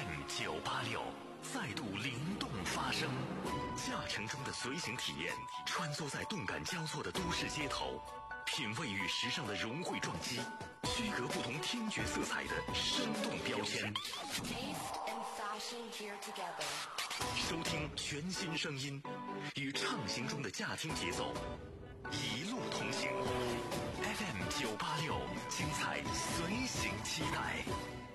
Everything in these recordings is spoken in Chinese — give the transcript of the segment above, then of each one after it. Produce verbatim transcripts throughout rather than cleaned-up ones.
M 九八六再度灵动发声，驾乘中的随行体验，穿梭在动感交错的都市街头，品味与时尚的融汇撞击，区隔不同听觉色彩的生动标签。收听全新声音，与畅行中的驾听节奏，一路同行。F M 九八六，精彩随行期待。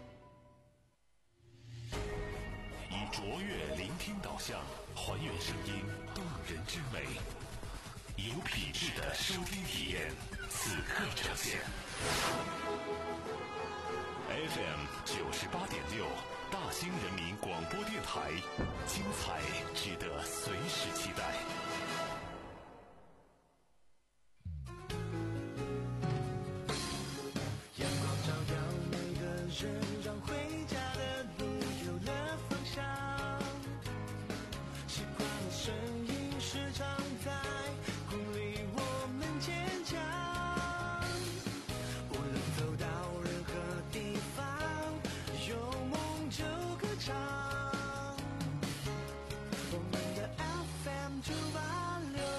以卓越聆听导向，还原声音动人之美，有品质的收听体验，此刻呈现。F M 九十八点六，大兴人民广播电台，精彩值得随时期待。 阳光照耀每个人，让回家的路有了方向。习惯的声音时常在鼓励我们坚强。无论走到任何地方，有梦就歌唱。我们的 F M 九八六。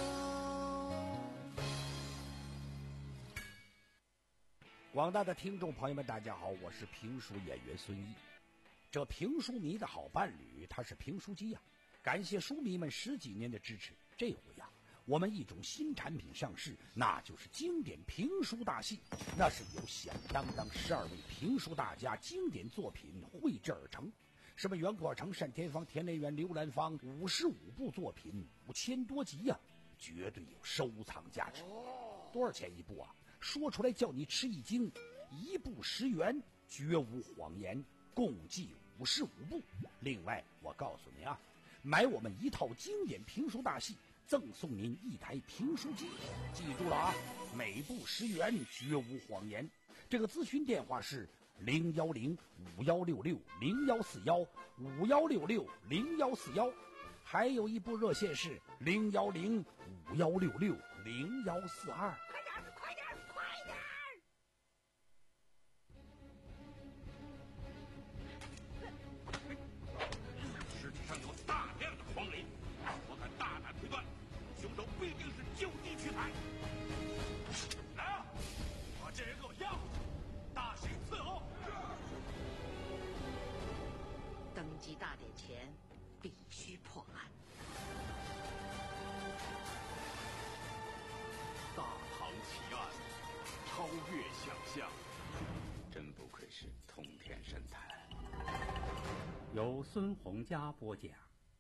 广大的听众朋友们，大家好，我是评书演员孙一。这评书迷的好伴侣，他是评书机呀、啊。感谢书迷们十几年的支持，这回呀、啊，我们一种新产品上市，那就是经典评书大戏。那是由响当当十二位评书大家经典作品绘制而成，什么袁阔成、单田芳、田连元、刘兰芳，五十五部作品，五千多集呀、啊，绝对有收藏价值。多少钱一部啊？说出来叫你吃一惊，一部十元，绝无谎言，共计五十五部。另外，我告诉你啊，买我们一套经典评书大戏，赠送您一台评书机。记住了啊，每部十元，绝无谎言。这个咨询电话是零幺零五幺六六零幺四幺五幺六六零幺四幺，还有一部热线是零幺零五幺六六零幺四二。 快点，快点！ 尸体上有大量的黄磷，我敢大胆推断，凶手必定是就地取材。来啊，把这人给我押回去，大刑伺候。 登基大典前必须破案。 大唐奇案，超越想象， 真不愧是通天神探。 由孙洪佳播讲。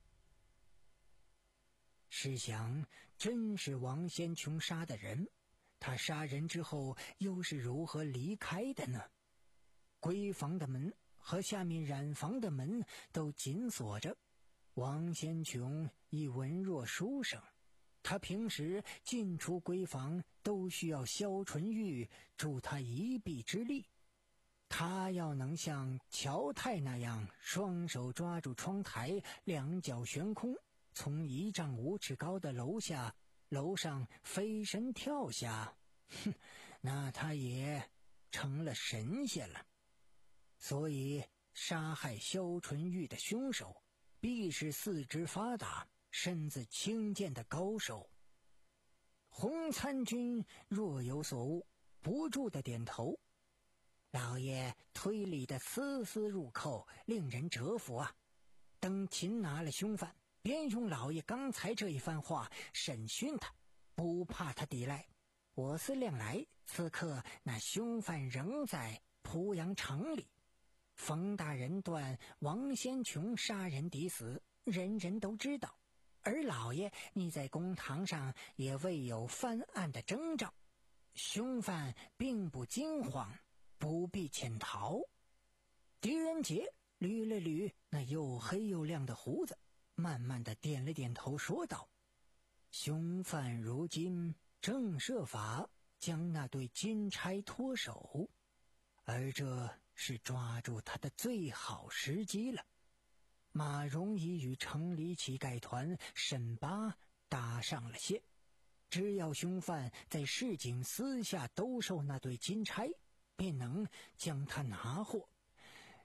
试想，真是王先琼杀的人，他杀人之后又是如何离开的呢？闺房的门和下面染房的门都紧锁着，王先琼已文弱书生，他平时进出闺房都需要萧纯玉助他一臂之力。他要能像乔太那样双手抓住窗台，两脚悬空，从一丈五尺高的楼下楼上飞身跳下，哼，那他也成了神仙了。所以杀害萧纯玉的凶手必是四肢发达身子轻健的高手。洪参军若有所悟，不住的点头。老爷推理的丝丝入扣，令人折服啊。等擒拿了凶犯，便用老爷刚才这一番话审讯他，不怕他抵赖。我思量来，此刻那凶犯仍在濮阳城里。冯大人断王先琼杀人抵死，人人都知道，而老爷你在公堂上也未有翻案的征兆，凶犯并不惊慌，不必潜逃。狄仁杰捋了捋那又黑又亮的胡子，慢慢的点了点头，说道：凶犯如今正设法将那对金钗脱手，而这是抓住他的最好时机了。马荣已与城里乞丐团沈八搭上了线，只要凶犯在市井私下兜售那对金钗，便能将他拿获。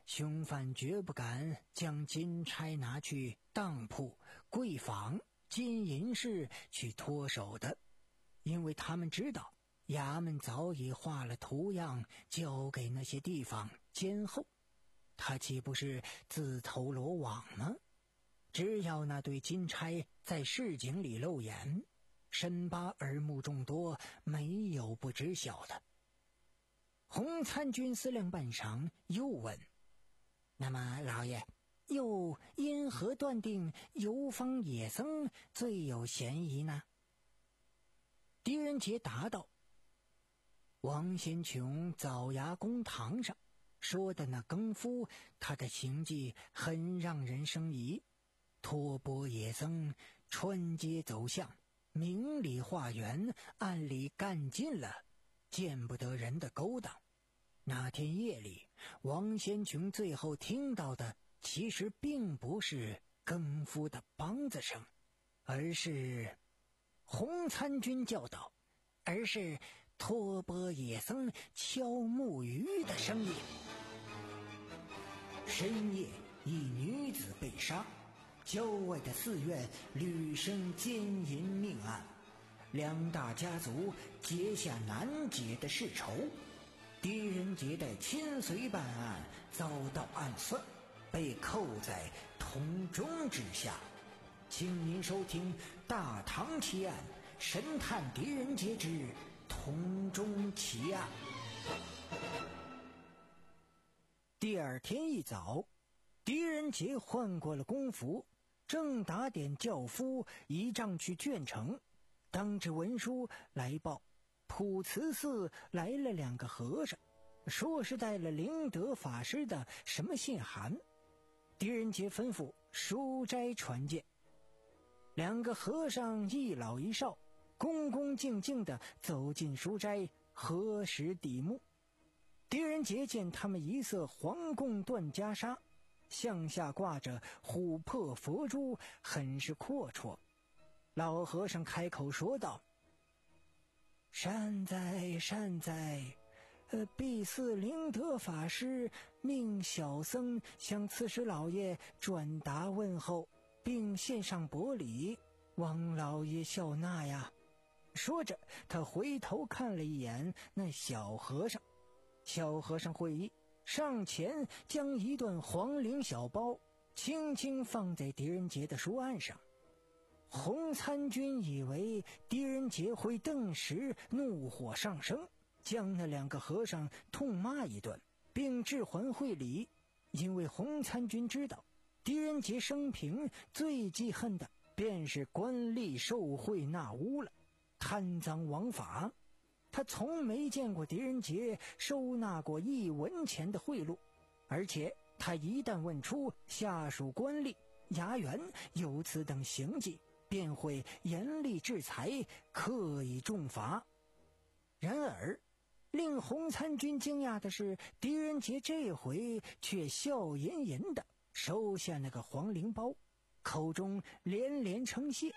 凶犯绝不敢将金钗拿去当铺、柜坊、金银室去脱手的，因为他们知道衙门早已画了图样交给那些地方监候，他岂不是自投罗网吗？只要那对金钗在市井里露眼，沈巴耳目众多，没有不知晓的。洪参军思量半晌，又问：那么老爷又因何断定游方野僧最有嫌疑呢？狄仁杰答道：王先琼枣牙公堂上说的那更夫，他的行迹很让人生疑。托钵野僧穿街走巷，明里化缘，暗里干尽了见不得人的勾当。那天夜里，王先琼最后听到的其实并不是更夫的梆子声，而是洪参军叫道，而是托钵野僧敲木鱼的声音。深夜，一女子被杀，郊外的寺院屡生奸淫命案，两大家族结下难解的世仇。狄仁杰的亲随办案遭到暗算，被扣在铜钟之下。请您收听《大唐奇案》，神探狄仁杰之铜钟奇案。第二天一早，狄仁杰换过了公服，正打点轿夫移帐去鄄城，当值文书来报，普慈寺来了两个和尚，说是带了灵德法师的什么信函。狄仁杰吩咐书斋传见。两个和尚一老一少，恭恭敬敬地走进书斋，合十抵目。狄仁杰见他们一色黄贡缎袈裟，项下挂着琥珀佛珠，很是阔绰。老和尚开口说道：善哉善哉，呃，毕寺灵德法师命小僧向刺史老爷转达问候，并献上薄礼，望老爷笑纳呀。说着，他回头看了一眼那小和尚，小和尚会意，上前将一段黄绫小包轻轻放在狄仁杰的书案上。洪参军以为狄仁杰会顿时怒火上升，将那两个和尚痛骂一顿，并致还会礼。因为洪参军知道狄仁杰生平最记恨的便是官吏受贿纳污了，贪赃枉法。他从没见过狄仁杰收纳过一文钱的贿赂，而且他一旦问出下属官吏、衙员有此等行迹，便会严厉制裁，刻以重罚。然而令洪参军惊讶的是，狄仁杰这回却笑吟吟地收下那个黄绫包，口中连连称谢。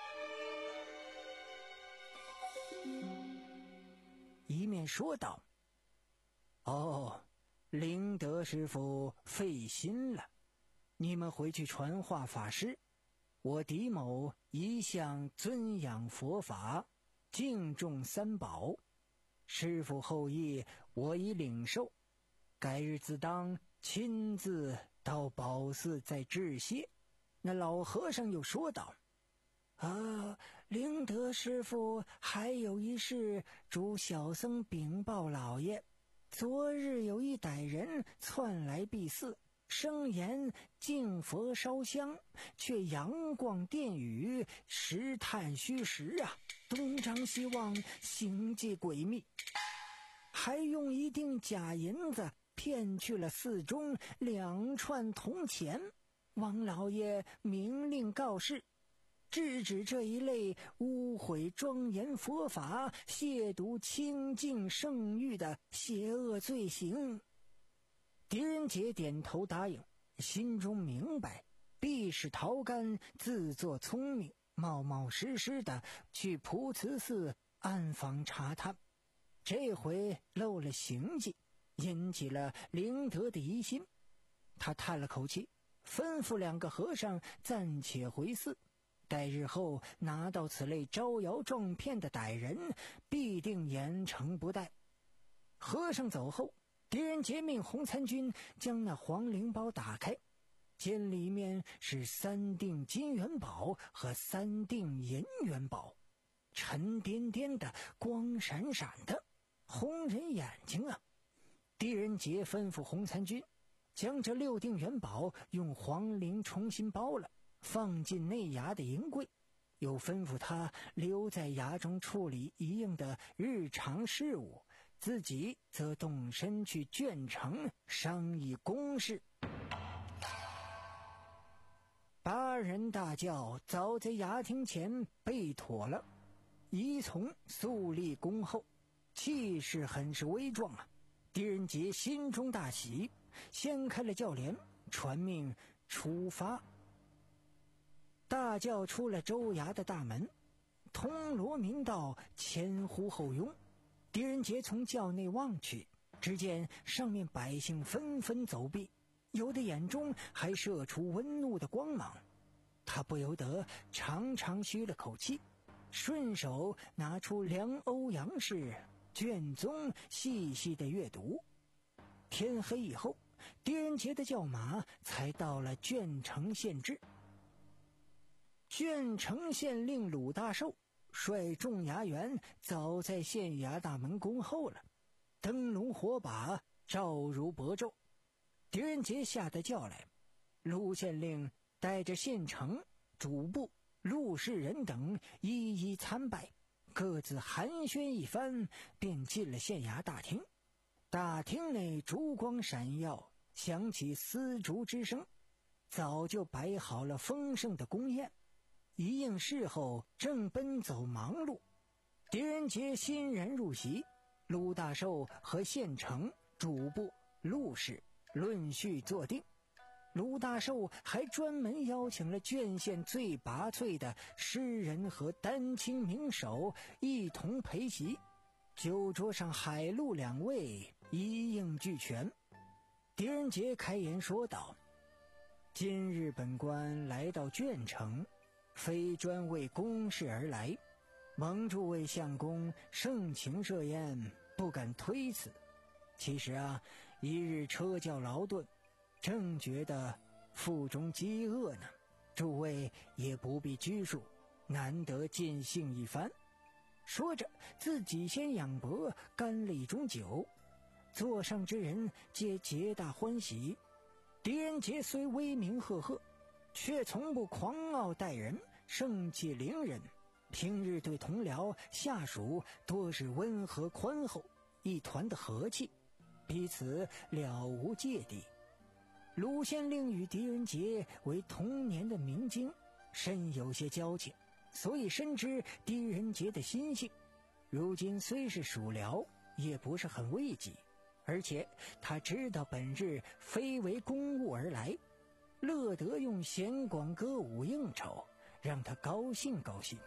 一面说道：哦，灵德师傅费心了，你们回去传话法师，我狄某一向尊仰佛法，敬重三宝，师傅后意我已领受，改日自当亲自到宝寺再致谢。那老和尚又说道：啊，灵德师傅还有一事嘱小僧禀报老爷。昨日有一歹人窜来敝寺，声言敬佛烧香，却阳光殿宇，实探虚实啊，东张西望，行迹诡秘，还用一锭假银子骗去了寺中两串铜钱。王老爷明令告示，制止这一类污毁庄严佛法、亵渎清净圣域的邪恶罪行。狄仁杰点头答应，心中明白必是陶干自作聪明，冒冒失失的去普慈寺暗访查探，这回露了行迹，引起了灵德的疑心， 他叹了口气，吩咐两个和尚暂且回寺，待日后拿到此类招摇撞骗的歹人，必定严惩不贷。和尚走后，狄仁杰命洪参军将那黄灵包打开，见里面是三锭金元宝和三锭银元宝，沉甸甸的，光闪闪的，红人眼睛啊！狄仁杰吩咐洪参军将这六锭元宝用黄绫重新包了，放进内衙的银柜，又吩咐他留在衙中处理一应的日常事务，自己则动身去鄄城商议公事。八人大轿早在衙厅前备妥了，仪从肃立恭候，气势很是威壮啊！狄仁杰心中大喜，掀开了轿帘，传命出发。大轿出了州衙的大门，通罗民道前呼后拥。狄仁杰从轿内望去，只见上面百姓纷纷走避，有的眼中还射出温怒的光芒。他不由得长长吁了口气，顺手拿出梁欧阳氏卷宗细细的阅读。天黑以后，狄仁杰的轿马才到了鄄城县治。鄄城县令鲁大寿率众衙员早在县衙大门恭候了，灯笼火把照如薄昼。狄仁杰下得轿来，鲁县令带着县丞、主簿、陆氏人等一一参拜，各自寒暄一番，便进了县衙大厅。大厅内烛光闪耀，响起丝竹之声，早就摆好了丰盛的宫宴。一应事后正奔走忙碌，狄仁杰欣然入席，鲁大寿和县丞、主簿、陆氏论序坐定。鲁大寿还专门邀请了鄄县最拔萃的诗人和丹青名手一同陪席，酒桌上海陆两位一应俱全。狄仁杰开言说道：今日本官来到鄄城，非专为公事而来，蒙诸位相公盛情设宴，不敢推辞。其实啊，一日车轿劳顿，正觉得腹中饥饿呢，诸位也不必拘束，难得尽兴一番。说着，自己先仰脖干了一盅酒，座上之人皆皆大欢喜。狄仁杰虽威名赫赫，却从不狂傲待人，盛气凌人，平日对同僚下属多是温和宽厚，一团的和气，彼此了无芥蒂。鲁县令与狄仁杰为同年的明经，深有些交情，所以深知狄仁杰的心性。如今虽是属僚，也不是很畏惧，而且他知道本日非为公务而来，乐得用弦广歌舞应酬，让他高兴高兴。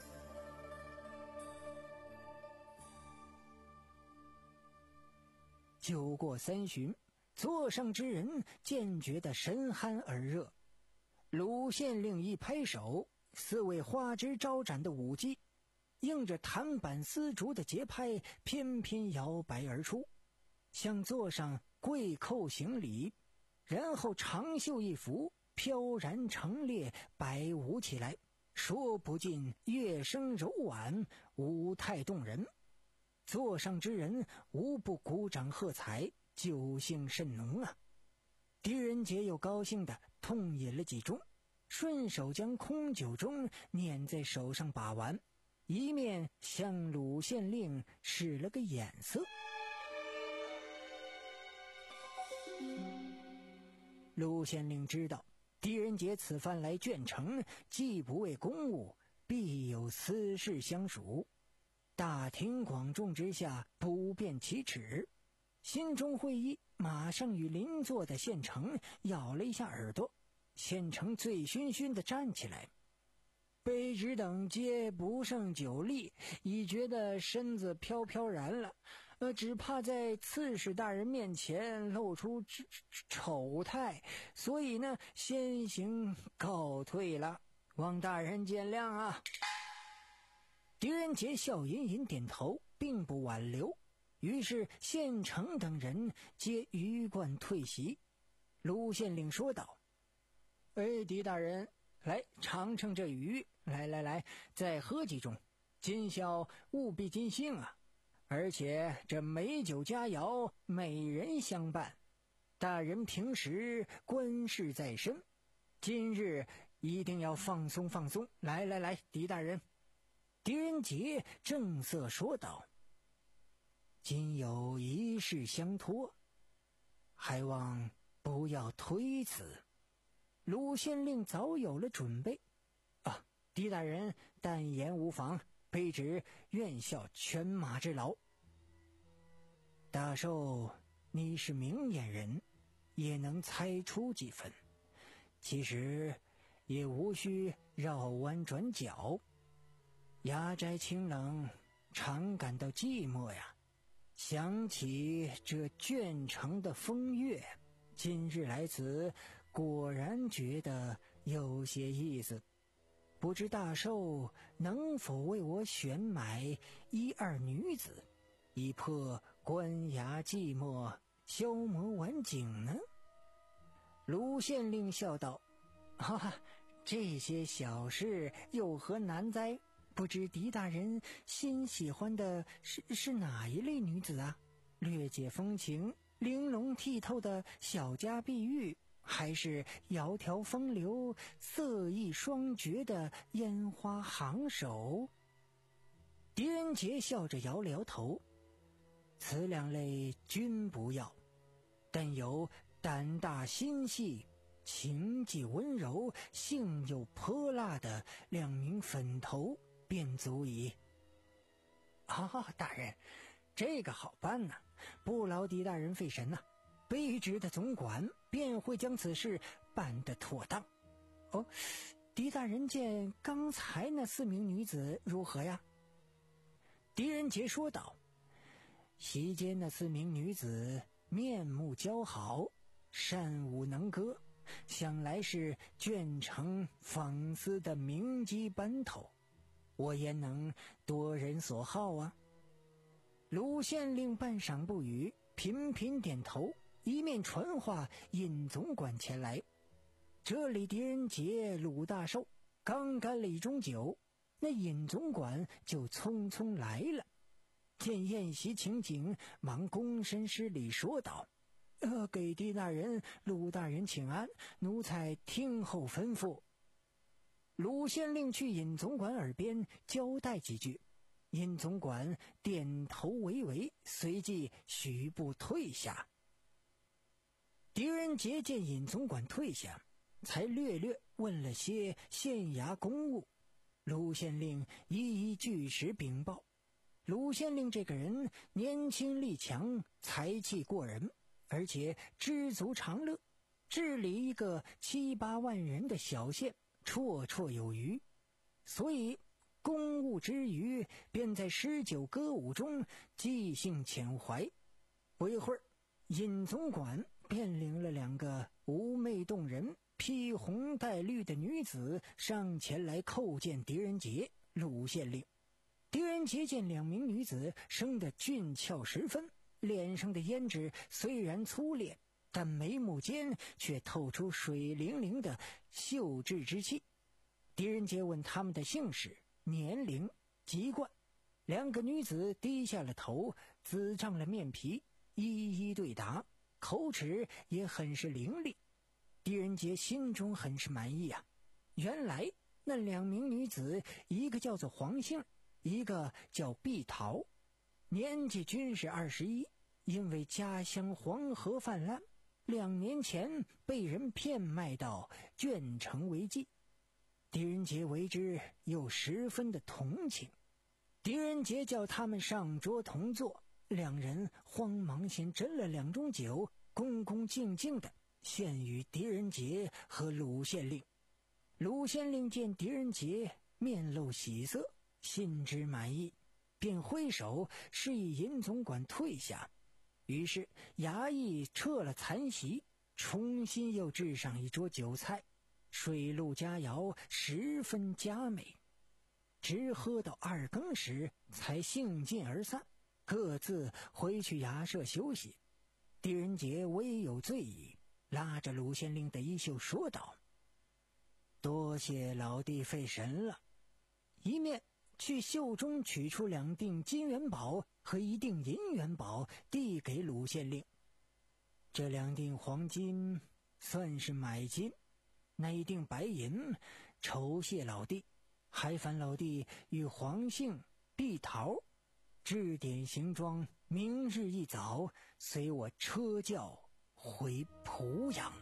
酒过三巡，座上之人渐觉得神酣而热。鲁县令一拍手，四位花枝招展的舞姬应着弹板丝竹的节拍，翩翩摇摆而出，向座上跪叩行礼，然后长袖一拂，飘然成列，摆舞起来，说不尽乐声柔婉，舞态动人。座上之人无不鼓掌喝彩，酒兴甚浓啊！狄仁杰又高兴地痛饮了几盅，顺手将空酒盅捻在手上把玩，一面向鲁县令使了个眼色。鲁县令知道狄仁杰此番来鄄城，既不为公务，必有私事相属，大庭广众之下不便启齿，心中会意，马上与邻座的县丞咬了一下耳朵。县丞醉醺醺地站起来，卑职等皆不胜酒力，已觉得身子飘飘然了， 呃，只怕在刺史大人面前露出丑态，所以呢，先行告退了，望大人见谅啊。狄仁杰笑吟吟点头，并不挽留。于是县城等人皆鱼贯退席。卢县令说道：“哎，狄大人，来尝尝这鱼，来来来，再喝几盅，今宵务必尽兴啊！而且这美酒佳肴，美人相伴，大人平时官事在身，今日一定要放松放松。来来来，狄大人。”狄仁杰正色说道：“今有一事相托，还望不要推辞。”鲁县令早有了准备。啊，狄大人但言无妨，卑职愿效犬马之劳。大寿，你是明眼人，也能猜出几分。其实也无需绕弯转角。衙宅清冷，常感到寂寞呀。想起这卷城的风月，今日来此，果然觉得有些意思。不知大寿能否为我选买一二女子，以破官衙寂寞，消磨晚景呢？卢县令笑道：“哈哈，这些小事有何难哉？不知狄大人心喜欢的是是哪一类女子啊？略解风情、玲珑剔透的小家碧玉，还是窈窕风流、色艺双绝的烟花行首？”狄仁杰笑着摇了摇头：“此两类均不要，但有胆大心细、情既温柔、性又泼辣的两名粉头便足矣。”啊，大人，这个好办呐、啊，不劳狄大人费神呐、啊，卑职的总管便会将此事办得妥当。哦，狄大人见刚才那四名女子如何呀？狄仁杰说道：“席间那四名女子面目姣好，善舞能歌，想来是卷城纺丝的名机班头，我焉能夺人所好啊？”卢县令半晌不语，频频点头，一面传话尹总管前来。这里狄仁杰、鲁大寿刚干了一盅酒，那尹总管就匆匆来了。见宴席情景，忙躬身施礼说道：“呃，给狄大人、鲁大人请安，奴才听候吩咐。”鲁县令去尹总管耳边交代几句，尹总管点头为为，随即许步退下。狄仁杰见尹总管退下，才略略问了些县衙公务，鲁县令一一据实禀报。鲁县令这个人年轻力强，才气过人，而且知足常乐，治理一个七八万人的小县绰绰有余，所以公务之余便在诗酒歌舞中即兴遣怀。不一会儿，尹总管便领了两个妩媚动人、披红戴绿的女子上前来叩见狄仁杰、鲁县令。狄仁杰见两名女子生得俊俏十分，脸上的胭脂虽然粗劣，但眉目间却透出水灵灵的秀质之气。狄仁杰问他们的姓氏、年龄、籍贯，两个女子低下了头，紫胀了面皮，一一对答，口齿也很是伶俐。狄仁杰心中很是满意啊，原来那两名女子，一个叫做黄杏，一个叫碧桃，年纪均是二十一，因为家乡黄河泛滥，两年前被人骗卖到卷城为妓。狄仁杰为之又十分的同情，狄仁杰叫他们上桌同坐，两人慌忙先斟了两盅酒，恭恭敬敬的献与狄仁杰和鲁县令。鲁县令见狄仁杰面露喜色，心知满意， 便挥手示意尹总管退下。于是衙役撤了残席，重新又置上一桌酒菜，水陆佳肴，十分佳美。直喝到二更时，才兴尽而散，各自回去衙舍休息。狄仁杰微有醉意，拉着鲁县令的衣袖说道：“多谢老弟费神了。”一面去袖中取出两锭金元宝和一锭银元宝，递给鲁县令。这两锭黄金算是买金，那一锭白银酬谢老弟，还烦老弟与黄杏、碧桃置点行装，明日一早随我车轿回濮阳。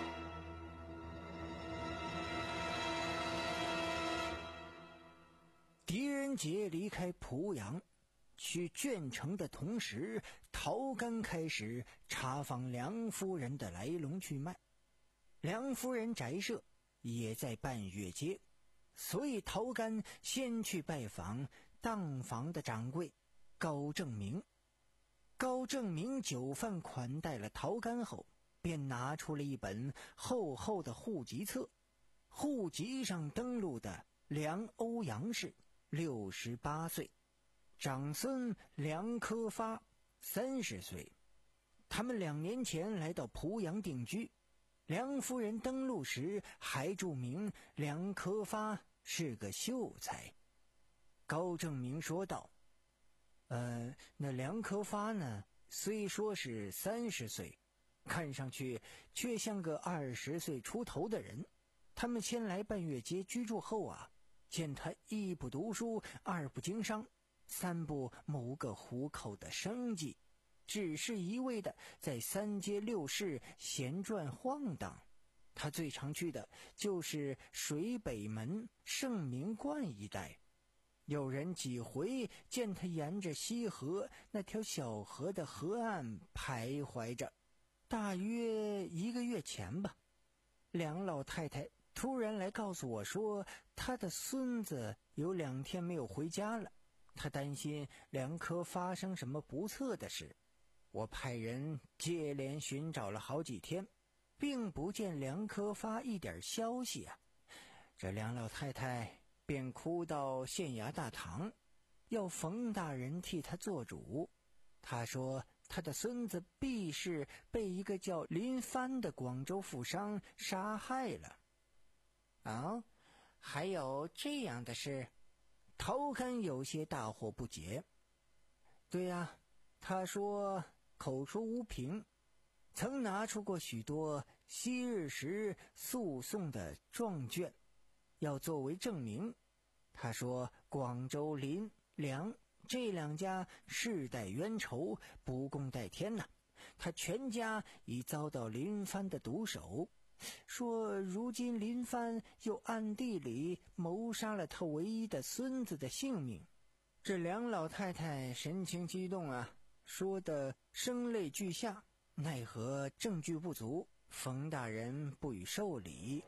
狄仁杰离开濮阳去鄄城的同时，陶干开始查访梁夫人的来龙去脉。梁夫人宅舍也在半月街，所以陶干先去拜访当房的掌柜高正明。高正明酒饭款待了陶干后，便拿出了一本厚厚的户籍册，户籍上登录的梁欧阳氏六十八岁，长孙梁科发三十岁。他们两年前来到濮阳定居，梁夫人登陆时还注明梁科发是个秀才。高正明说道：呃，那梁科发呢，虽说是三十岁，看上去却像个二十岁出头的人。他们先来半月街居住后啊，见他一不读书，二不经商，三不谋个糊口的生计，只是一味的在三街六市闲转晃荡。他最常去的就是水北门、圣明观一带。有人几回见他沿着西河那条小河的河岸徘徊着。大约一个月前吧，梁老太太突然来告诉我说，他的孙子有两天没有回家了，他担心梁科发生什么不测的事。我派人接连寻找了好几天，并不见梁科发一点消息啊。这梁老太太便哭到县衙大堂，要冯大人替他做主。他说他的孙子必是被一个叫林帆的广州富商杀害了。啊，还有这样的事？陶干有些大惑不解。对呀、啊，他说口说无凭，曾拿出过许多昔日时诉讼的状卷，要作为证明。他说广州林、梁这两家世代冤仇，不共戴天呐、啊。他全家已遭到林帆的毒手，说如今林帆又暗地里谋杀了他唯一的孙子的性命。这梁老太太神情激动啊，说得声泪俱下，奈何证据不足，冯大人不予受理。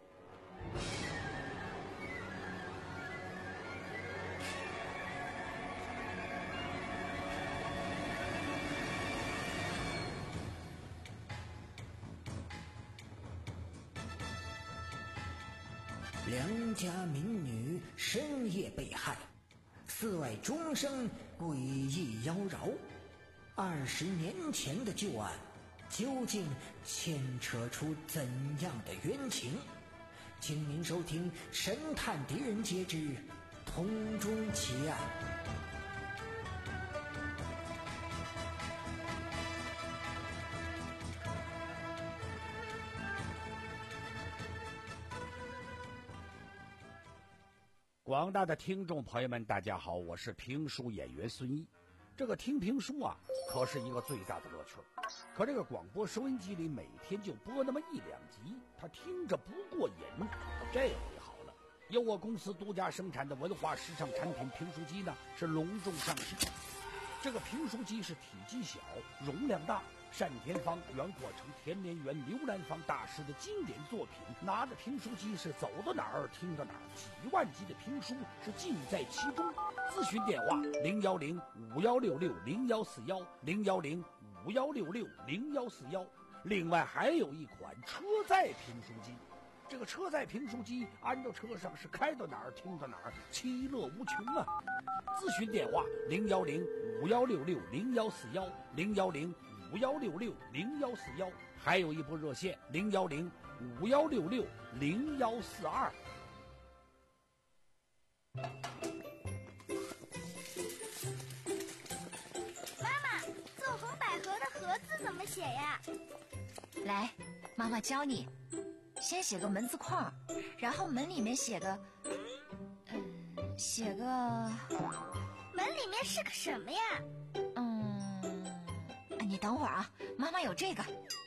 梁家民女深夜被害，寺外钟声诡异妖娆。二十年前的旧案，究竟牵扯出怎样的冤情？请您收听《神探狄仁杰之同中奇案》。 广大的听众朋友们，大家好，我是评书演员孙一。这个听评书啊，可是一个最大的乐趣。可这个广播收音机里每天就播那么一两集，他听着不过瘾。这回好了，由我公司独家生产的文化时尚产品评书机呢，是隆重上市。这个评书机是体积小、容量大、 单田芳、袁阔成、田连元、刘兰芳大师的经典作品，拿着评书机是走到哪儿听到哪儿，几万集的评书是尽在其中。咨询电话零幺零五幺六六零幺四幺零幺零五幺六六零幺四幺。另外还有一款车载评书机，这个车载评书机安到车上是开到哪儿听到哪儿，其乐无穷啊！咨询电话零幺零五幺六六零幺四幺零幺零五幺六六零幺四幺，还有一部热线零幺零五幺六六零幺四二。 妈妈，做红百合的盒子怎么写呀？ 来，妈妈教你。先写个门字框，然后门里面写个，嗯，写个。 门里面是个什么呀？ 嗯，你等会儿啊，妈妈有这个。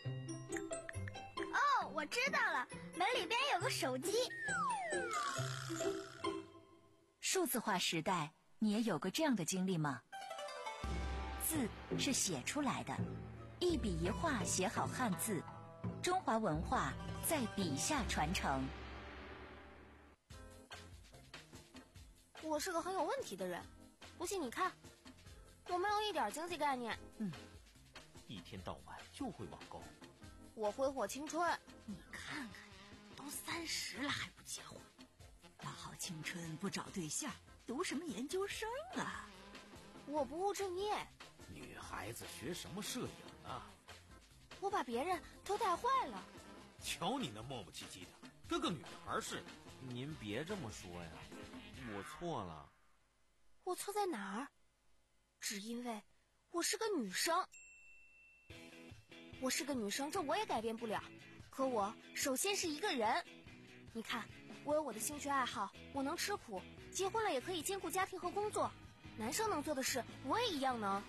哦，我知道了，门里边有个手机。 数字化时代，你也有过这样的经历吗？字是写出来的，一笔一画写好汉字，中华文化在笔下传承。 我是个很有问题的人，不信你看，我没有一点经济概念。 嗯，一天到晚就会网购。 我挥霍青春。 你看看，都三十了还不结婚，大好青春不找对象，读什么研究生啊？ 我不务正业。 女孩子学什么摄影啊？ 我把别人都带坏了。 瞧你那磨磨唧唧的，跟个女孩似的。您别这么说呀，我错了。 我错在哪儿？只因为我是个女生。我是个女生，这我也改变不了。可我首先是一个人。你看，我有我的兴趣爱好，我能吃苦，结婚了也可以兼顾家庭和工作。男生能做的事，我也一样能。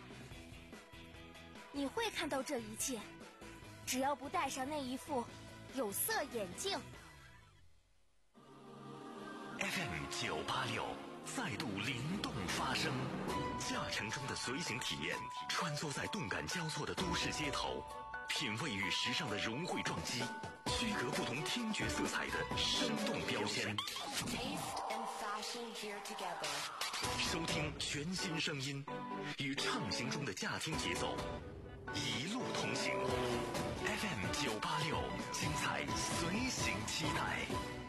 你会看到这一切，只要不戴上那一副有色眼镜。 F M 九八六再度灵动发声，驾乘中的随行体验，穿梭在动感交错的都市街头，品味与时尚的融汇撞击，区隔不同听觉色彩的生动标签。收听全新声音，与畅行中的驾听节奏，一路同行。F M 九八六，精彩随行期待。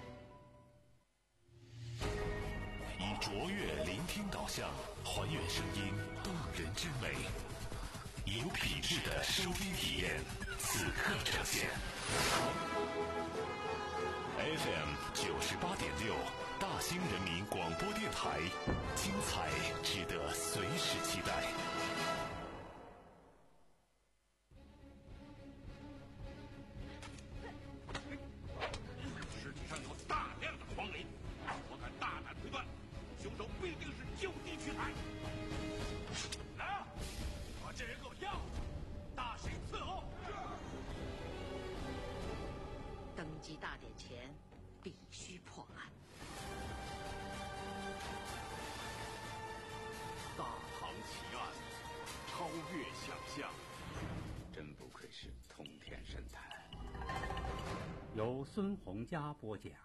以卓越聆听导向，还原声音动人之美，有品质的收听体验，此刻呈现。F M 九十八点六，大兴人民广播电台，精彩值得随时期待。 尸体上有大量的黄磷，我敢大胆推断，凶手必定是就地取材。来啊，把这人给我押回去，大刑伺候。 登基大典前必须破案。 大唐奇案，超越想象， 真不愧是通天神探。 由孙洪佳播讲。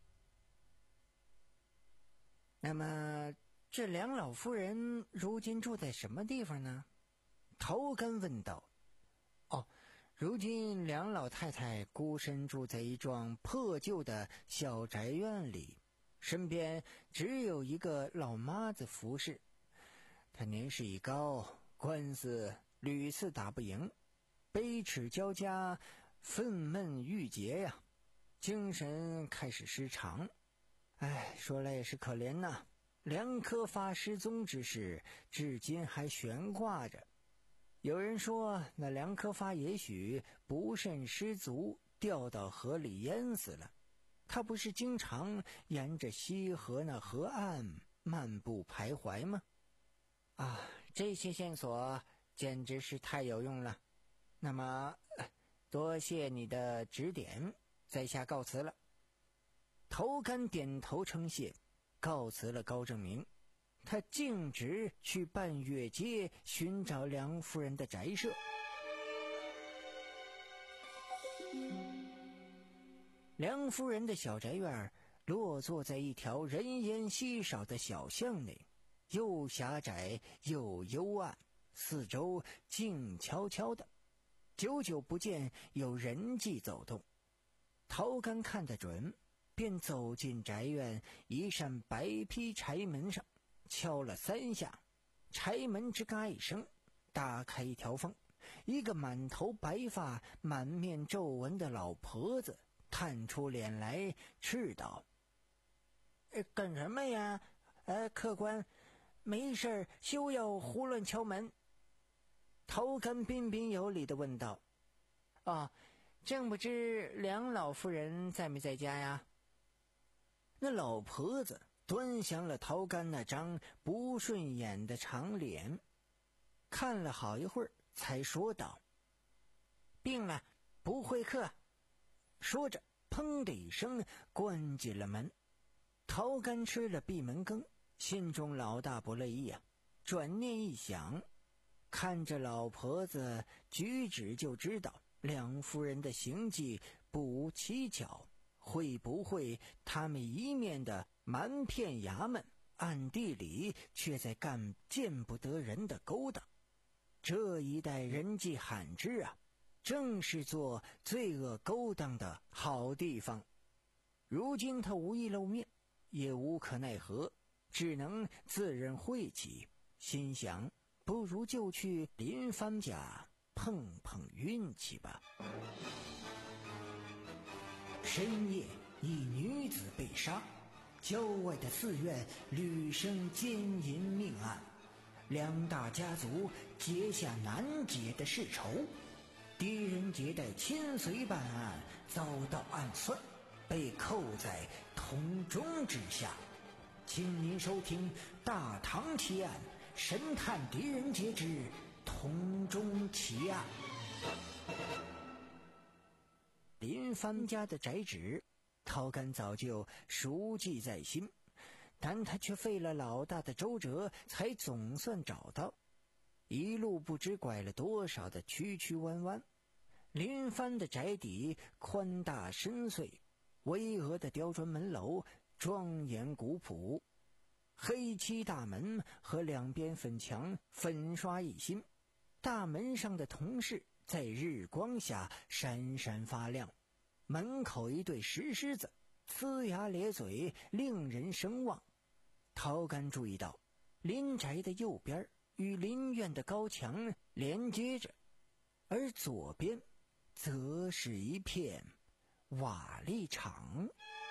那么这梁老夫人如今住在什么地方呢？头根问道。哦，如今梁老太太孤身住在一幢破旧的小宅院里，身边只有一个老妈子服侍。她年事已高，官司屡次打不赢，悲齿交加，愤懑郁结呀，精神开始失常。哎，说来也是可怜呐，梁科发失踪之事至今还悬挂着。有人说那梁科发也许不慎失足掉到河里淹死了，他不是经常沿着西河那河岸漫步徘徊吗？啊，这些线索简直是太有用了。那么多谢你的指点，在下告辞了。头干点头称谢，告辞了高正明。他径直去半月街寻找梁夫人的宅舍。 梁夫人的小宅院落坐在一条人烟稀少的小巷内，又狭窄又幽暗，四周静悄悄的，久久不见有人迹走动。陶干看得准，便走进宅院一扇白坯柴门上，敲了三下，柴门吱嘎一声，打开一条缝，一个满头白发满面皱纹的老婆子探出脸来，斥道：呃干什么呀？呃客官，没事休要胡乱敲门。陶干彬彬有礼地问道：哦，正不知梁老夫人在没在家呀？那老婆子端详了陶干那张不顺眼的长脸，看了好一会儿，才说道：病了，不会客。说着砰的一声关紧了门。陶干吃了闭门羹，心中老大不乐意啊，转念一想，看着老婆子举止就知道梁夫人的行迹不无蹊跷，会不会他们一面的瞒骗衙门，暗地里却在干见不得人的勾当？这一带人迹罕至啊，正是做罪恶勾当的好地方。如今他无意露面，也无可奈何，只能自认晦气，心想不如就去林帆家碰碰运气吧。深夜，一女子被杀，郊外的寺院屡生奸淫命案，两大家族结下难解的世仇。狄仁杰的亲随办案遭到暗算，被扣在铜钟之下。请您收听《大唐奇案》，神探狄仁杰之铜钟奇案。林帆家的宅址，陶干早就熟记在心，但他却费了老大的周折，才总算找到。一路不知拐了多少的曲曲弯弯。林帆的宅邸宽大深邃，巍峨的雕砖门楼庄严古朴，黑漆大门和两边粉墙粉刷一新，大门上的铜饰在日光下闪闪发亮，门口一对石狮子呲牙咧嘴，令人生望。陶干注意到林宅的右边与林院的高墙连接着，而左边则是一片瓦砾场。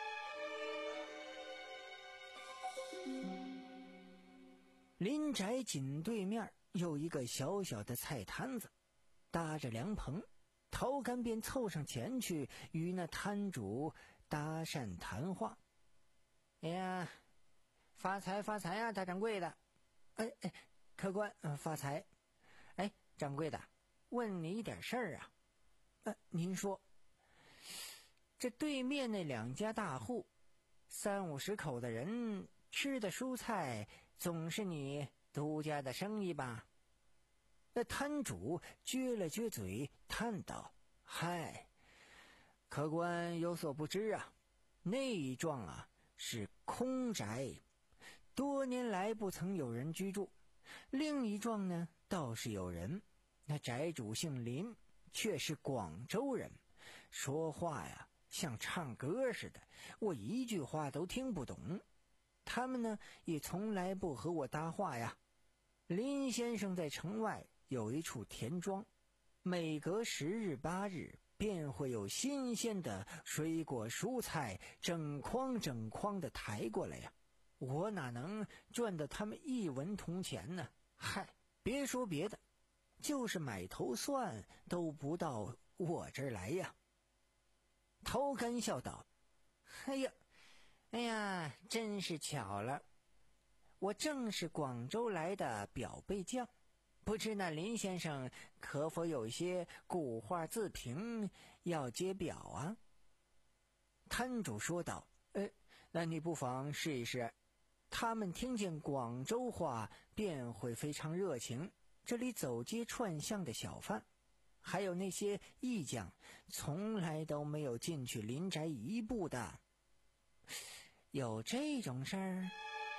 林宅紧对面有一个小小的菜摊子，搭着凉棚，陶干便凑上前去与那摊主搭讪谈话。哎呀，发财发财啊，大掌柜的！哎哎，客官、呃、发财。哎，掌柜的，问你一点事儿啊。呃，您说。这对面那两家大户，三五十口的人吃的蔬菜，总是你独家的生意吧？那摊主撅了撅嘴，叹道：嗨，客官有所不知啊，那一幢啊是空宅，多年来不曾有人居住。另一幢呢倒是有人，那宅主姓林，却是广州人，说话呀像唱歌似的，我一句话都听不懂。他们呢也从来不和我搭话呀。林先生在城外有一处田庄，每隔十日八日便会有新鲜的水果蔬菜整筐整筐的抬过来呀，我哪能赚得他们一文铜钱呢？嗨，别说别的，就是买头蒜都不到我这儿来呀。陶干笑道：哎呀哎呀，真是巧了，我正是广州来的表背匠，不知那林先生可否有些古画字评要揭表啊？摊主说道：呃，那你不妨试一试，他们听见广州话便会非常热情。这里走街串巷的小贩， 还有那些义将，从来都没有进去林宅一步的。有这种事儿？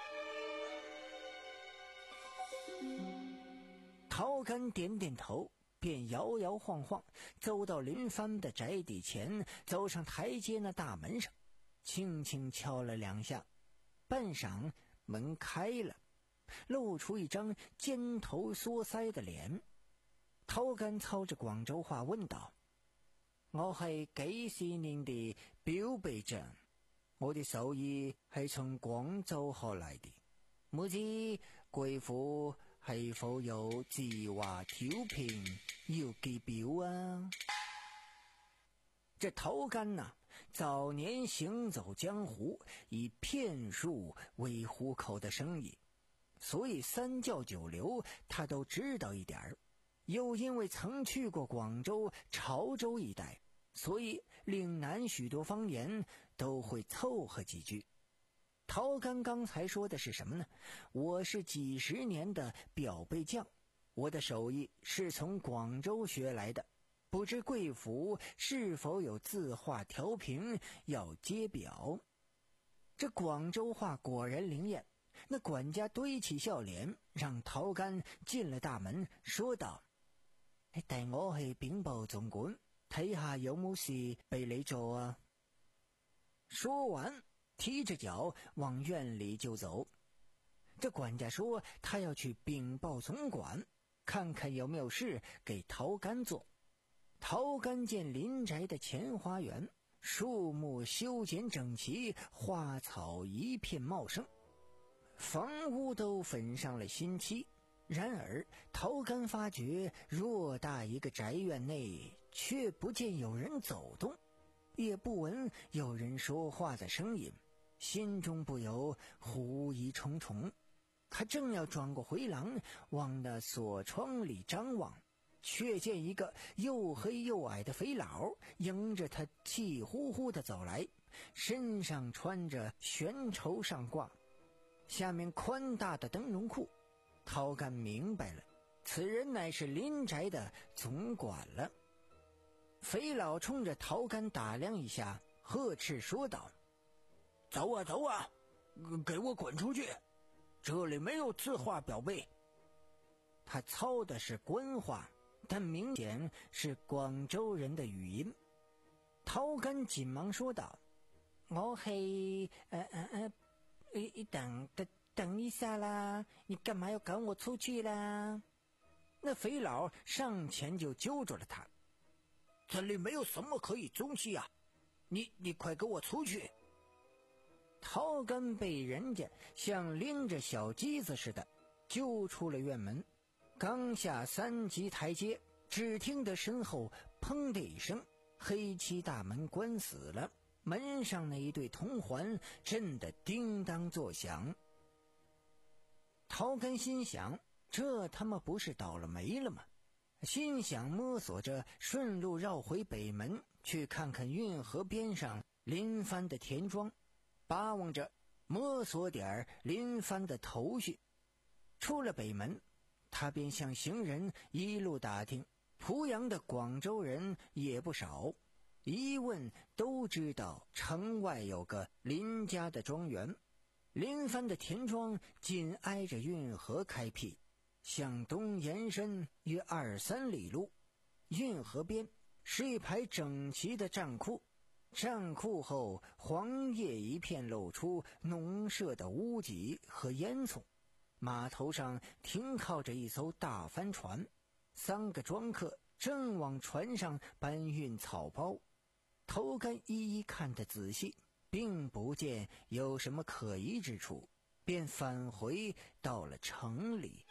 陶干点点头，便摇摇晃晃走到林帆的宅邸前，走上台阶那大门上，轻轻敲了两下，半晌门开了，露出一张尖头缩腮的脸。陶干操着广州话问道：我係幾十年的表妹長，我的手藝係從廣州學來的，唔知貴府係否有字畫調評要記表啊？这陶干呐、啊，早年行走江湖，以骗术为糊口的生意，所以三教九流他都知道一点儿。又因为曾去过广州、潮州一带，所以岭南许多方言都会凑合几句。陶干刚才说的是什么呢？我是几十年的表背匠，我的手艺是从广州学来的，不知贵府是否有字画调评要揭表。这广州话果然灵验，那管家堆起笑脸，让陶干进了大门，说道：帶我去稟報總管，睇下有冇事俾你做啊。說完提着腳往院里就走。这管家說他要去稟報總管，看看有沒有事給陶干做。陶干見林宅的前花園，樹木修剪整齊，花草一片茂盛，房屋都粉上了新漆。然而陶干发觉偌大一个宅院内却不见有人走动，也不闻有人说话的声音，心中不由狐疑重重。他正要转过回廊往那锁窗里张望，却见一个又黑又矮的肥佬迎着他气呼呼地走来，身上穿着悬绸上褂，下面宽大的灯笼裤。陶干明白了，此人乃是林宅的总管了。肥佬冲着陶干打量一下，呵斥说道：走啊走啊，给我滚出去，这里没有字画表背。他操的是官话，但明显是广州人的语音。陶干紧忙说道：我係呃呃呃等等等一下啦，你干嘛要赶我出去啦？那肥佬上前就揪住了他：这里没有什么可以东西啊，你你快给我出去。陶干被人家像拎着小鸡子似的揪出了院门，刚下三级台阶，只听得身后砰的一声，黑漆大门关死了，门上那一对铜环震得叮当作响。陶干心想，这他妈不是倒了霉了吗？心想摸索着顺路绕回北门，去看看运河边上林帆的田庄，巴望着摸索点林帆的头绪。出了北门，他便向行人一路打听，濮阳的广州人也不少，一问都知道城外有个林家的庄园。林帆的田庄紧挨着运河开辟，向东延伸约二三里路。运河边是一排整齐的战库，战库后黄叶一片露出农舍的屋脊和烟囱。码头上停靠着一艘大帆船，三个庄客正往船上搬运草包。陶干一一看得仔细，并不见有什么可疑之处，便返回到了城里。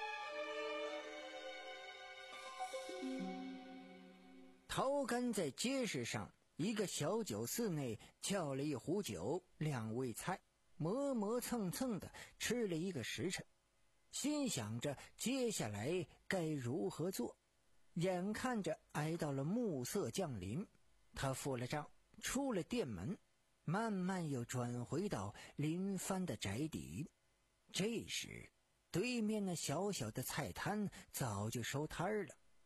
陶干在街市上一个小酒肆内叫了一壶酒，两味菜，磨磨蹭蹭的吃了一个时辰，心想着接下来该如何做。眼看着挨到了暮色降临，他付了账，出了店门，慢慢又转回到林帆的宅邸。这时对面那小小的菜摊早就收摊了，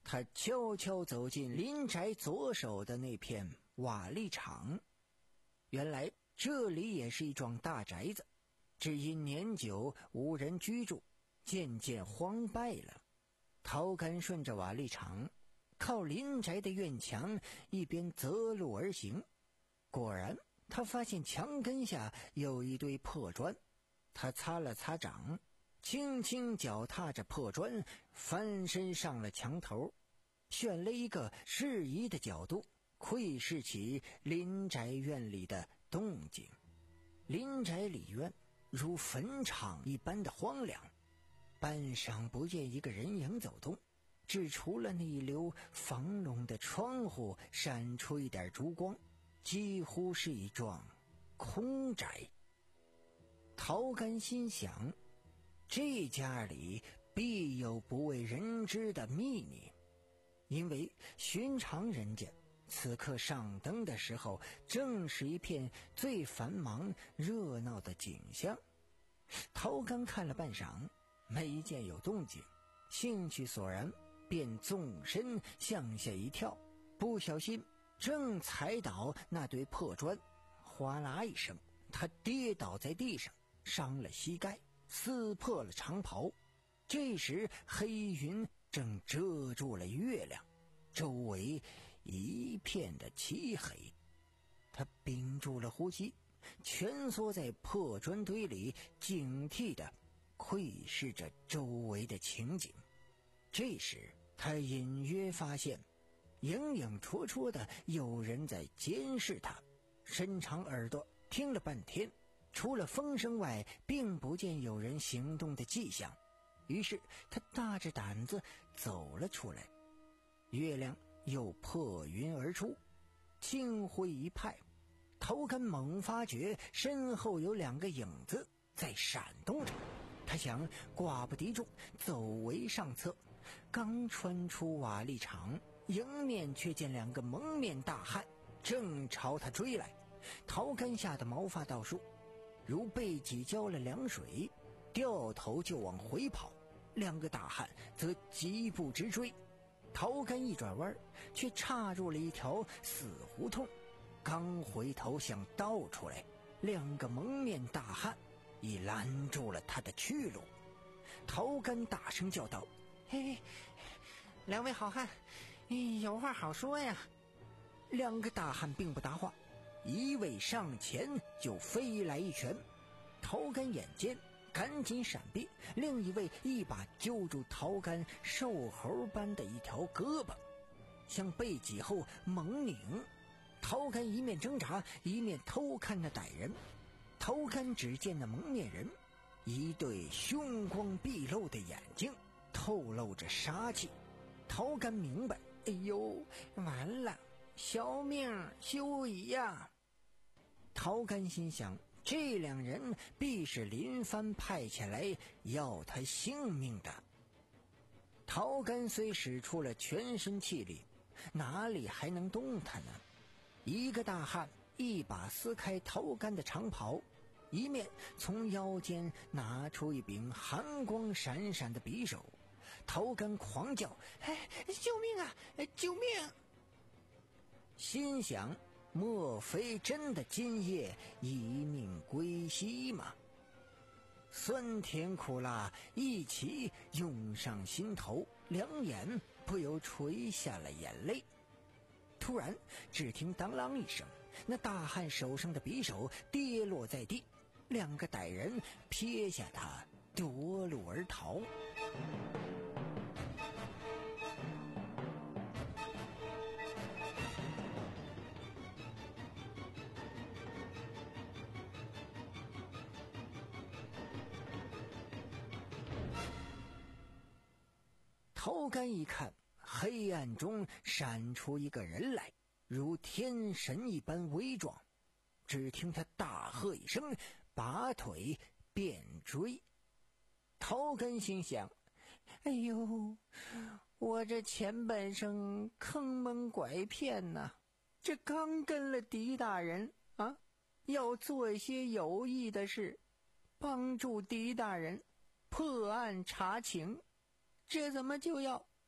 他悄悄走进林宅左手的那片瓦砾场。原来这里也是一幢大宅子，只因年久无人居住，渐渐荒败了。陶干顺着瓦砾场，靠林宅的院墙一边择路而行。果然他发现墙根下有一堆破砖，他擦了擦掌，轻轻脚踏着破砖，翻身上了墙头，选了一个适宜的角度，窥视起林宅院里的动静。林宅里院如坟场一般的荒凉，半晌不见一个人影走动，只除了那一溜房笼的窗户闪出一点烛光，几乎是一幢空宅。陶干心想，这家里必有不为人知的秘密，因为寻常人家此刻上灯的时候，正是一片最繁忙热闹的景象。陶干看了半晌，没见有动静，兴趣索然，便纵身向下一跳，不小心正踩倒那堆破砖，哗啦一声，他跌倒在地上，伤了膝盖，撕破了长袍。这时黑云正遮住了月亮，周围一片的漆黑。他屏住了呼吸，蜷缩在破砖堆里，警惕地窥视着周围的情景。这时他隐约发现影影绰绰的有人在监视他，伸长耳朵听了半天，除了风声外并不见有人行动的迹象。于是他大着胆子走了出来。月亮又破云而出，青灰一派。陶干猛发觉身后有两个影子在闪动着，他想寡不敌众，走为上策。刚穿出瓦砾场，迎面却见两个蒙面大汉正朝他追来。陶干吓得毛发倒竖，如被挤浇了凉水，掉头就往回跑。两个大汉则疾步直追。陶干一转弯，却岔入了一条死胡同，刚回头想倒出来，两个蒙面大汉已拦住了他的去路。陶干大声叫道：“嘿，两位好汉，有话好说呀！”两个大汉并不答话，一位上前就飞来一拳，陶干眼尖，赶紧闪避，另一位一把揪住陶干瘦猴般的一条胳膊，向背脊后猛拧。陶干一面挣扎，一面偷看那歹人。陶干只见那蒙面人一对凶光毕露的眼睛，透露着杀气。陶干明白，哎呦，完了，小命休矣呀！陶干心想，这两人必是林帆派下来要他性命的。陶干虽使出了全身气力，哪里还能动弹呢？一个大汉一把撕开陶干的长袍，一面从腰间拿出一柄寒光闪闪的匕首。陶干狂叫：“哎，救命啊！救命！”心想，莫非真的今夜一命归西吗？酸甜苦辣一起涌上心头，两眼不由垂下了眼泪。突然只听当啷一声，那大汉手上的匕首跌落在地，两个歹人撇下他夺路而逃。陶干一看，黑暗中闪出一个人来，如天神一般威壮。只听他大喝一声，拔腿便追。陶干心想：哎呦，我这前半生坑蒙拐骗呐、啊，这刚跟了狄大人啊，要做一些有益的事，帮助狄大人破案查情，这怎么就要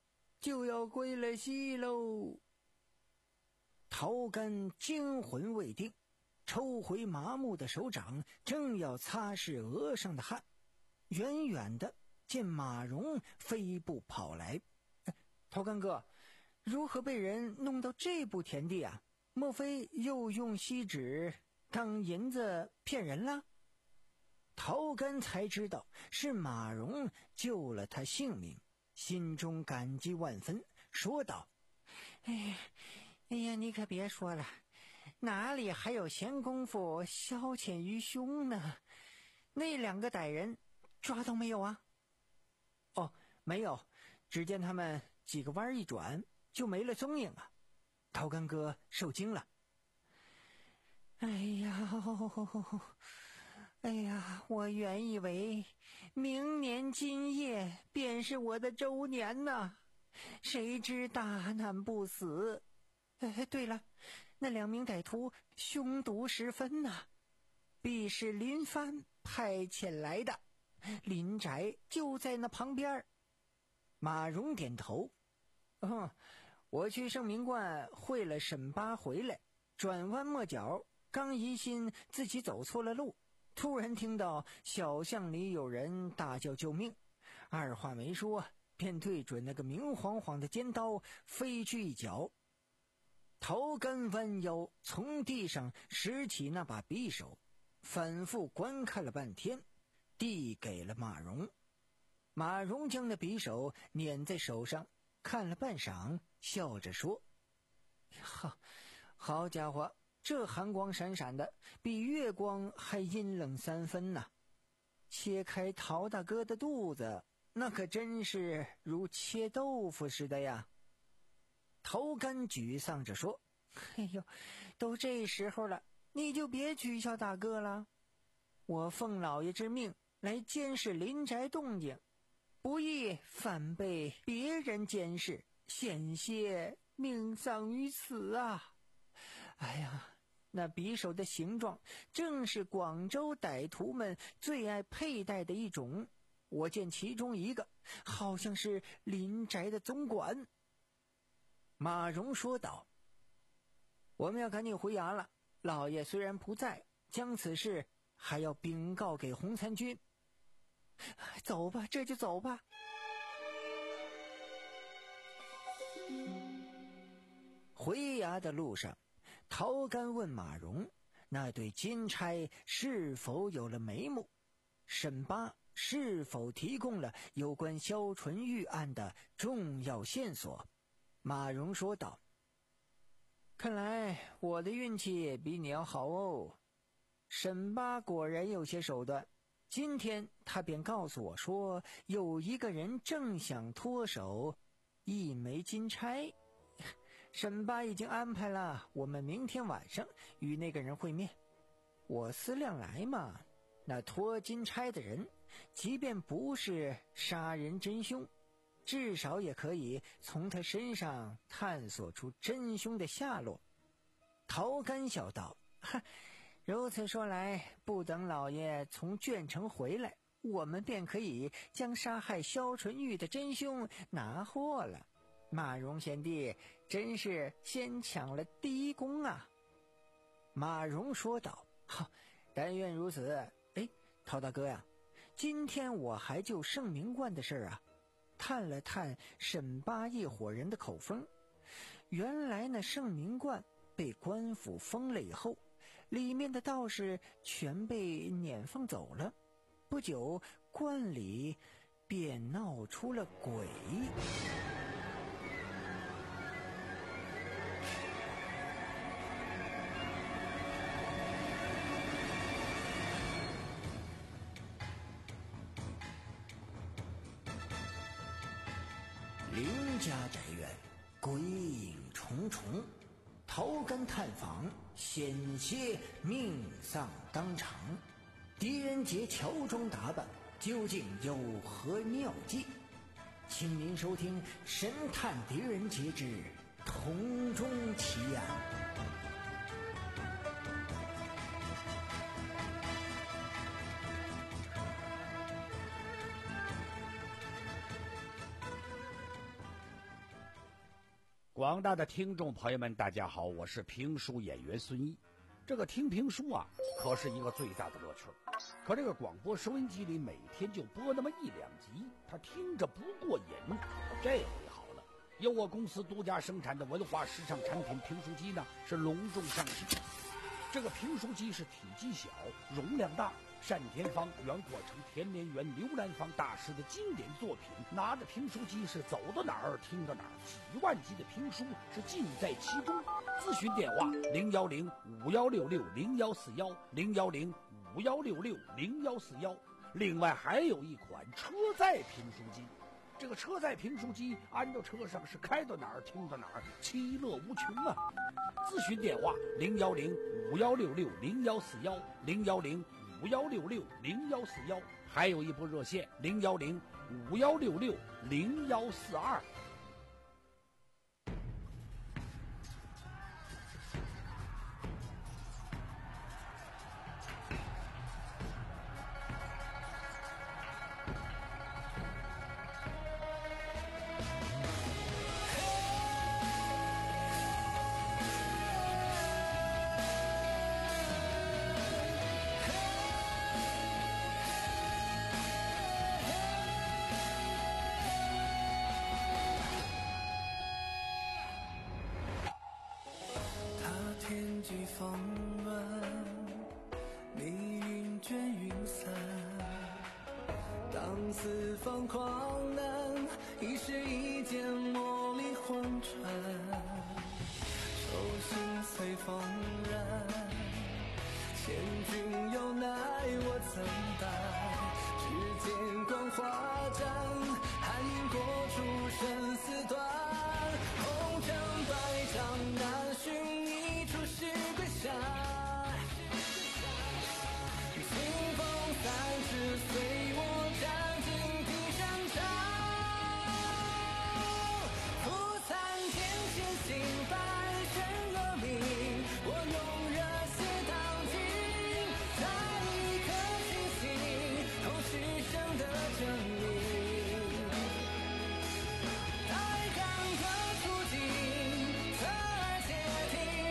就要归了西喽。陶干惊魂未定，抽回麻木的手掌，正要擦拭额上的汗，远远的见马蓉飞步跑来。陶干哥，如何被人弄到这步田地啊？莫非又用锡纸当银子骗人了？陶干才知道是马蓉救了他性命，心中感激万分，说道：哎呀，哎呀，你可别说了，哪里还有闲工夫消遣于胸呢？那两个歹人抓到没有啊？哦，没有，只见他们几个弯一转就没了踪影啊。陶干哥受惊了。哎呀，哎呀，我原以为明年今夜便是我的周年呐，谁知大难不死。哎，对了，那两名歹徒凶毒十分呐、啊，必是林帆派遣来的，林宅就在那旁边。马蓉点头，嗯，我去圣明观会了沈八回来，转弯抹角，刚疑心自己走错了路，突然听到小巷里有人大叫救命，二话没说，便对准那个明晃晃的尖刀飞去一脚。陶干弯腰从地上拾起那把匕首，反复观看了半天，递给了马蓉。马蓉将那匕首捻在手上，看了半晌，笑着说：好，好家伙，这寒光闪闪的，比月光还阴冷三分呐！切开陶大哥的肚子，那可真是如切豆腐似的呀。陶干沮丧着说：哎呦，都这时候了，你就别取笑大哥了。我奉老爷之命来监视林宅动静，不意反被别人监视，险些命丧于此啊！哎呀，那匕首的形状正是广州歹徒们最爱佩戴的一种，我见其中一个好像是林宅的总管。马蓉说道：我们要赶紧回衙了，老爷虽然不在，将此事还要禀告给红参军。走吧，这就走吧。回衙的路上，陶干问马蓉那对金钗是否有了眉目，沈八是否提供了有关萧纯玉案的重要线索。马蓉说道：看来我的运气比你要好哦。沈八果然有些手段，今天他便告诉我说，有一个人正想脱手一枚金钗。沈八已经安排了，我们明天晚上与那个人会面。我思量来嘛，那脱金钗的人，即便不是杀人真凶，至少也可以从他身上探索出真凶的下落。陶干笑道：哈，如此说来，不等老爷从卷城回来，我们便可以将杀害萧纯玉的真凶拿获了。马蓉贤弟真是先抢了第一功啊。马蓉说道：好，但愿如此。哎，陶大哥呀，今天我还就圣明观的事啊探了探沈八一伙人的口风，原来那圣明观被官府封了以后，里面的道士全被撵放走了，不久观里便闹出了鬼。林家宅院鬼影重重，陶干探访险些命丧当场。狄仁杰乔装打扮，究竟有何妙计？请您收听《神探狄仁杰之铜钟奇案》。 广大的听众朋友们，大家好，我是评书演员孙一。这个听评书啊，可是一个最大的乐趣。可这个广播收音机里每天就播那么一两集，他听着不过瘾。这回好了，由我公司独家生产的文化时尚产品评书机呢，是隆重上市。这个评书机是体积小，容量大。单田芳、袁国成、田连元、刘兰芳大师的经典作品，拿着评书机是走到哪儿听到哪儿，几万集的评书是尽在其中。咨询电话零幺零五幺六六零幺四幺零幺零五幺六六零幺四幺。另外还有一款车载评书机，这个车载评书机安到车上是开到哪儿听到哪儿，其乐无穷啊！咨询电话零幺零五幺六六零幺四幺零幺零五幺六六零幺四幺，还有一部热线零幺零五幺六六零幺四二。 天际风乱，密云卷云散，当四方狂澜，已是一剑魔力荒传，手心随风燃，千军有奈我怎担，只见光华展，寒云过处生死断，红尘百丈难寻，是归山，清风三尺随我斩尽地上潮，扶残天前行百身恶名，我用热血当尽，在一颗星星，同是生的证明，抬杠的途径，侧耳窃听。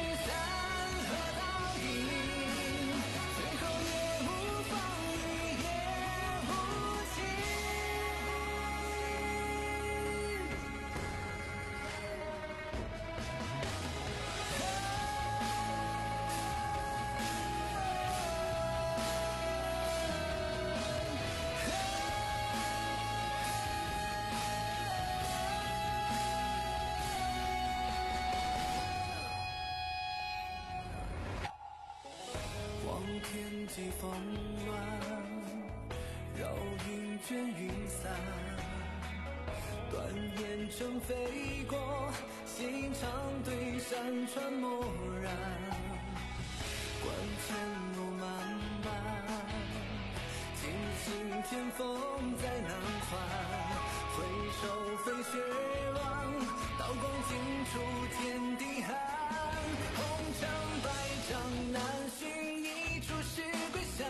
天际风乱，绕云卷云散，断雁成飞过，心肠对山川漠然，观前路漫漫，惊醒天风在南环，回首飞雪望，刀光尽处天地寒，红尘百丈难寻，是归山，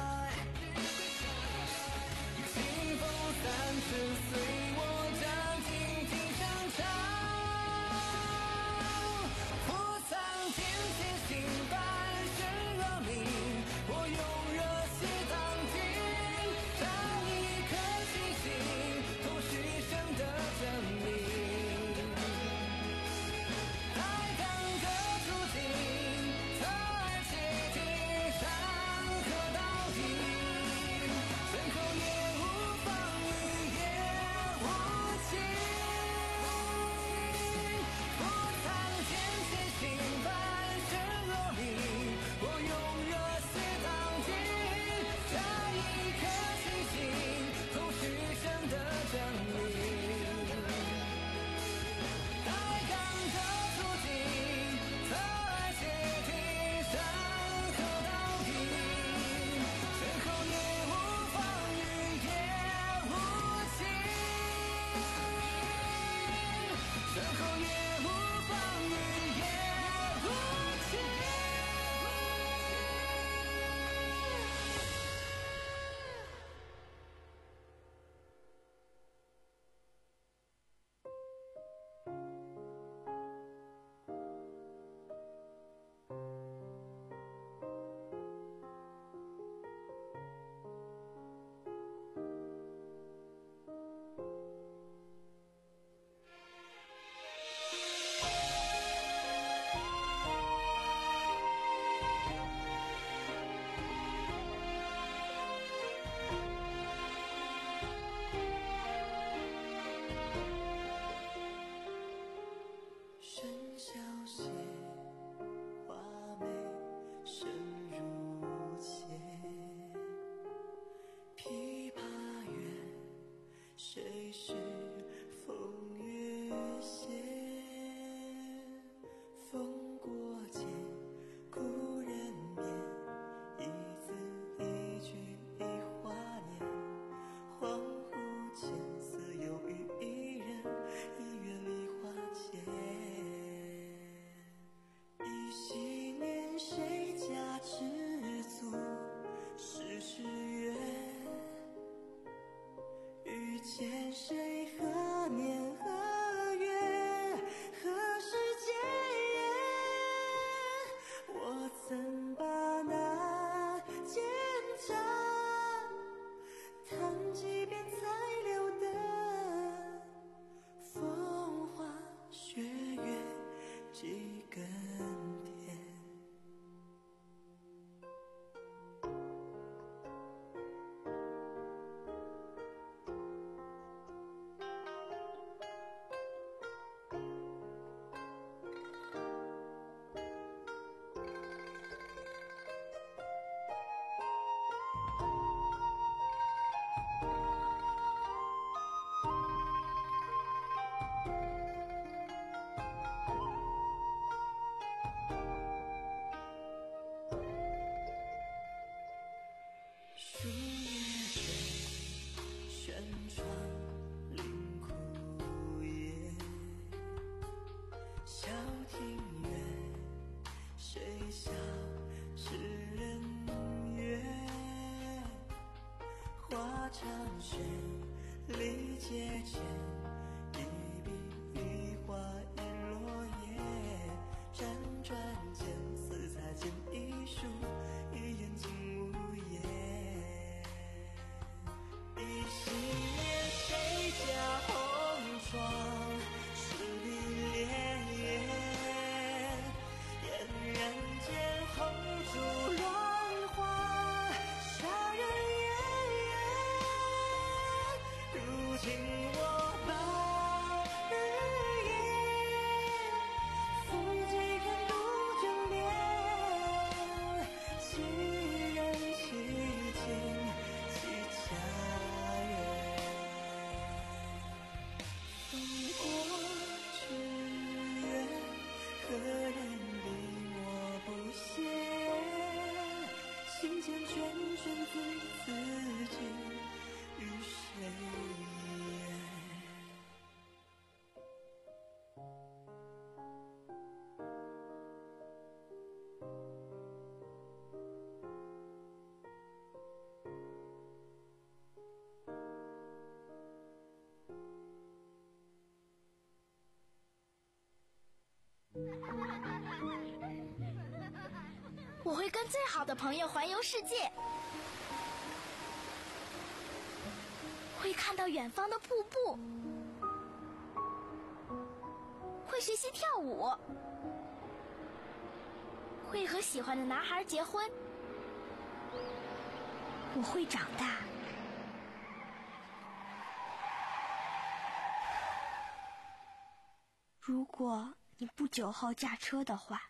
清风三尺随我斩尽地上潮，扶残天前行百身恶名，我用热血当尽，让一颗星星同是生的证明， 旋理解间，一笔一画一落叶，辗转间似擦肩一树，一眼竟无言。一夕年谁家红妆十里莲，俨然间红烛乱花杀人烟。如今我把日夜负几片杜鹃莲，几人凄清几家园。风过纸鸢，何人笔墨不写？心间卷卷字字寄与谁言？ 我会跟最好的朋友环游世界，会看到远方的瀑布，会学习跳舞，会和喜欢的男孩结婚。我会长大。如果你不酒后驾车的话，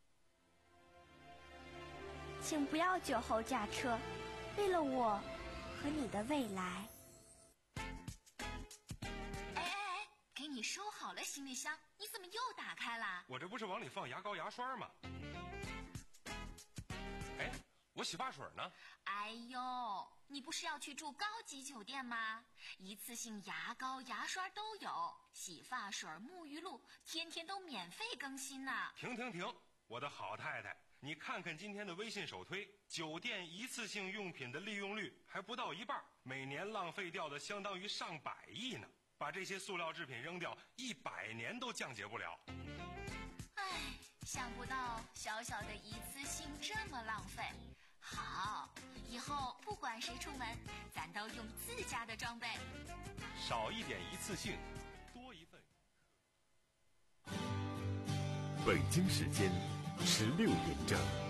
请不要酒后驾车，为了我和你的未来。 哎哎哎，给你收好了行李箱，你怎么又打开了？ 我这不是往里放牙膏牙刷吗？哎，我洗发水呢？ 哎呦，你不是要去住高级酒店吗？一次性牙膏牙刷都有，洗发水沐浴露天天都免费更新呢。 停停停，我的好太太，你看看今天的微信首推，酒店一次性用品的利用率还不到一半，每年浪费掉的相当于上百亿呢。把这些塑料制品扔掉，一百年都降解不了。 唉，想不到小小的一次性这么浪费。好，以后不管谁出门，咱都用自家的装备。 少一点一次性，多一份。 北京时间十六点整。